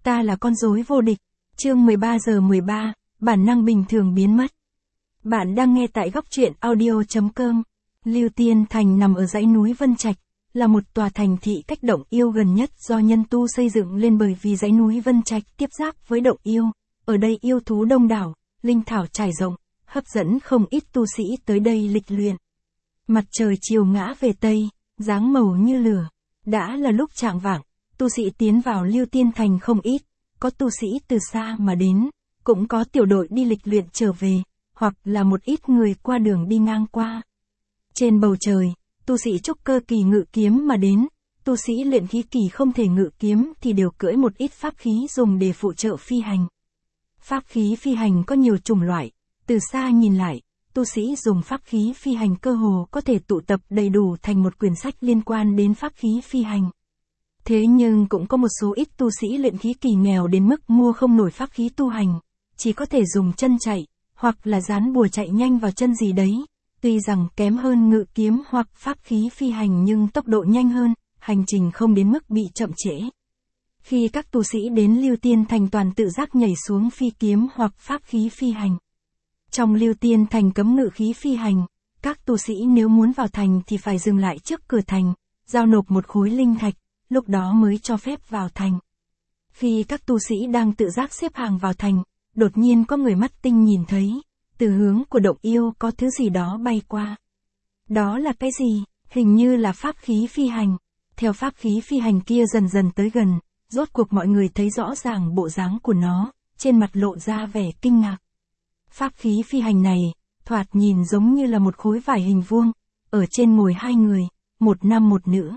Ta là con rối vô địch. Chương 13:13, bản năng bình thường biến mất. Bạn đang nghe tại góc truyện audio.com. Lưu Tiên Thành nằm ở dãy núi Vân Trạch, là một tòa thành thị cách Động Yêu gần nhất do nhân tu xây dựng lên, bởi vì dãy núi Vân Trạch tiếp giáp với Động Yêu. Ở đây yêu thú đông đảo, linh thảo trải rộng, hấp dẫn không ít tu sĩ tới đây lịch luyện. Mặt trời chiều ngã về Tây, dáng màu như lửa. Đã là lúc chạng vạng, tu sĩ tiến vào Lưu Tiên Thành không ít, có tu sĩ từ xa mà đến, cũng có tiểu đội đi lịch luyện trở về, hoặc là một ít người qua đường đi ngang qua. Trên bầu trời, tu sĩ trúc cơ kỳ ngự kiếm mà đến, tu sĩ luyện khí kỳ không thể ngự kiếm thì đều cưỡi một ít pháp khí dùng để phụ trợ phi hành. Pháp khí phi hành có nhiều chủng loại, từ xa nhìn lại, tu sĩ dùng pháp khí phi hành cơ hồ có thể tụ tập đầy đủ thành một quyển sách liên quan đến pháp khí phi hành. Thế nhưng cũng có một số ít tu sĩ luyện khí kỳ nghèo đến mức mua không nổi pháp khí tu hành, chỉ có thể dùng chân chạy, hoặc là dán bùa chạy nhanh vào chân gì đấy. Tuy rằng kém hơn ngự kiếm hoặc pháp khí phi hành nhưng tốc độ nhanh hơn, hành trình không đến mức bị chậm trễ. Khi các tu sĩ đến Lưu Tiên Thành toàn tự giác nhảy xuống phi kiếm hoặc pháp khí phi hành. Trong Lưu Tiên Thành cấm ngự khí phi hành, các tu sĩ nếu muốn vào thành thì phải dừng lại trước cửa thành, giao nộp một khối linh thạch, lúc đó mới cho phép vào thành. Khi các tu sĩ đang tự giác xếp hàng vào thành, đột nhiên có người mắt tinh nhìn thấy, từ hướng của Động Yêu có thứ gì đó bay qua. Đó là cái gì? Hình như là pháp khí phi hành. Theo pháp khí phi hành kia dần dần tới gần, rốt cuộc mọi người thấy rõ ràng bộ dáng của nó, trên mặt lộ ra vẻ kinh ngạc. Pháp khí phi hành này, thoạt nhìn giống như là một khối vải hình vuông, ở trên ngồi hai người, một nam một nữ.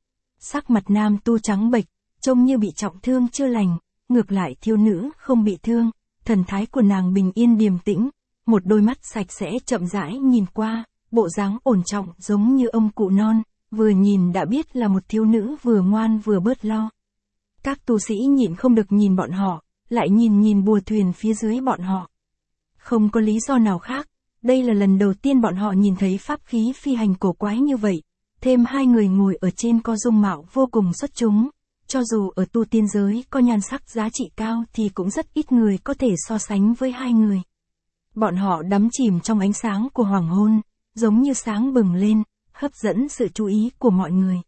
Sắc mặt nam tu trắng bệch, trông như bị trọng thương chưa lành, ngược lại thiếu nữ không bị thương, thần thái của nàng bình yên điềm tĩnh, một đôi mắt sạch sẽ chậm rãi nhìn qua, bộ dáng ổn trọng giống như ông cụ non, vừa nhìn đã biết là một thiếu nữ vừa ngoan vừa bớt lo. Các tu sĩ nhịn không được nhìn bọn họ, lại nhìn bùa thuyền phía dưới bọn họ. Không có lý do nào khác, đây là lần đầu tiên bọn họ nhìn thấy pháp khí phi hành cổ quái như vậy, thêm hai người ngồi ở trên có dung mạo vô cùng xuất chúng. Cho dù ở tu tiên giới có nhan sắc giá trị cao thì cũng rất ít người có thể so sánh với hai người. Bọn họ đắm chìm trong ánh sáng của hoàng hôn, giống như sáng bừng lên, hấp dẫn sự chú ý của mọi người.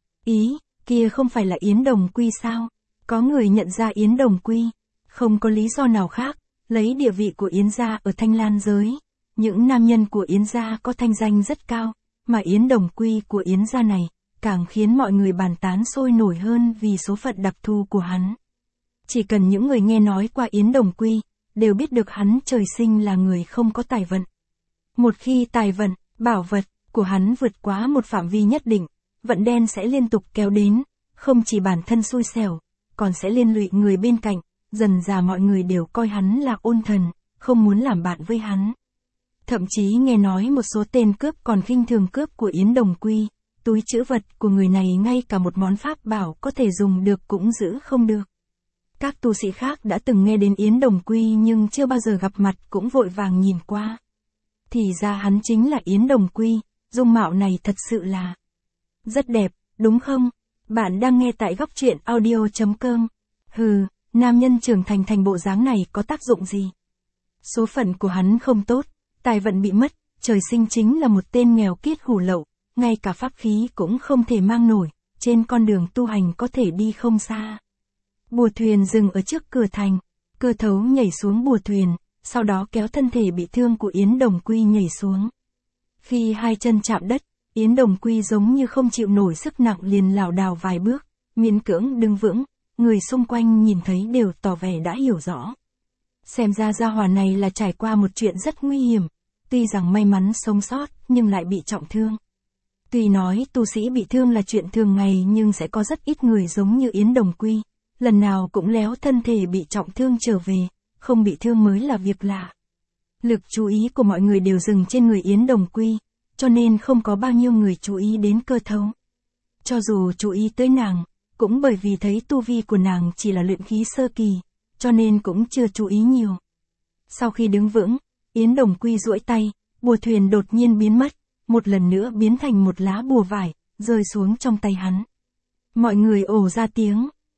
Ý, kia không phải là Yến Đồng Quy sao? Có người nhận ra Yến Đồng Quy, không có lý do nào khác, lấy địa vị của Yến gia ở Thanh Lan giới. Những nam nhân của Yến gia có thanh danh rất cao, mà Yến Đồng Quy của Yến gia này, càng khiến mọi người bàn tán sôi nổi hơn vì số phận đặc thù của hắn. Chỉ cần những người nghe nói qua Yến Đồng Quy, đều biết được hắn trời sinh là người không có tài vận. Một khi tài vận, bảo vật của hắn vượt quá một phạm vi nhất định, vận đen sẽ liên tục kéo đến, không chỉ bản thân xui xẻo, còn sẽ liên lụy người bên cạnh, dần dà mọi người đều coi hắn là ôn thần, không muốn làm bạn với hắn. Thậm chí nghe nói một số tên cướp còn khinh thường cướp của Yến Đồng Quy, túi trữ vật của người này ngay cả một món pháp bảo có thể dùng được cũng giữ không được. Các tu sĩ khác đã từng nghe đến Yến Đồng Quy nhưng chưa bao giờ gặp mặt cũng vội vàng nhìn qua. Thì ra hắn chính là Yến Đồng Quy, dung mạo này thật sự là rất đẹp, đúng không? Bạn đang nghe tại góc truyện audio.com. Hừ, nam nhân trưởng thành thành bộ dáng này có tác dụng gì? Số phận của hắn không tốt, tài vận bị mất, trời sinh chính là một tên nghèo kiết hủ lậu, ngay cả pháp khí cũng không thể mang nổi, trên con đường tu hành có thể đi không xa. Bùa thuyền dừng ở trước cửa thành, Cơ Thấu nhảy xuống bùa thuyền, sau đó kéo thân thể bị thương của Yến Đồng Quy nhảy xuống. Khi hai chân chạm đất, Yến Đồng Quy giống như không chịu nổi sức nặng liền lảo đảo vài bước, miễn cưỡng đứng vững, người xung quanh nhìn thấy đều tỏ vẻ đã hiểu rõ. Xem ra gia hỏa này là trải qua một chuyện rất nguy hiểm, tuy rằng may mắn sống sót nhưng lại bị trọng thương. Tuy nói tu sĩ bị thương là chuyện thường ngày nhưng sẽ có rất ít người giống như Yến Đồng Quy, lần nào cũng léo thân thể bị trọng thương trở về, không bị thương mới là việc lạ. Lực chú ý của mọi người đều dừng trên người Yến Đồng Quy, cho nên không có bao nhiêu người chú ý đến Cơ Thấu. Cho dù chú ý tới nàng, cũng bởi vì thấy tu vi của nàng chỉ là luyện khí sơ kỳ, cho nên cũng chưa chú ý nhiều. Sau khi đứng vững, Yến Đồng Quy duỗi tay, bùa thuyền đột nhiên biến mất, một lần nữa biến thành một lá bùa vải, rơi xuống trong tay hắn. Mọi người ồ ra tiếng.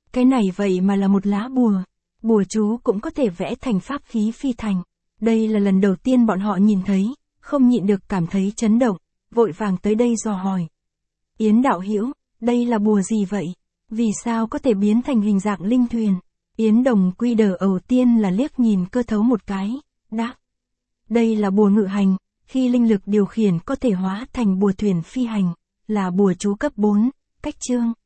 Cái này vậy mà là một lá bùa. Bùa chú cũng có thể vẽ thành pháp khí phi thành. Đây là lần đầu tiên bọn họ nhìn thấy, không nhịn được cảm thấy chấn động, vội vàng tới đây dò hỏi. Yến đạo hữu, đây là bùa gì vậy? Vì sao có thể biến thành hình dạng linh thuyền? Yến Đồng Quy đờ đầu tiên là liếc nhìn Cơ Thấu một cái, đáp. Đây là bùa ngự hành, khi linh lực điều khiển có thể hóa thành bùa thuyền phi hành, là bùa chú cấp 4, cách chương.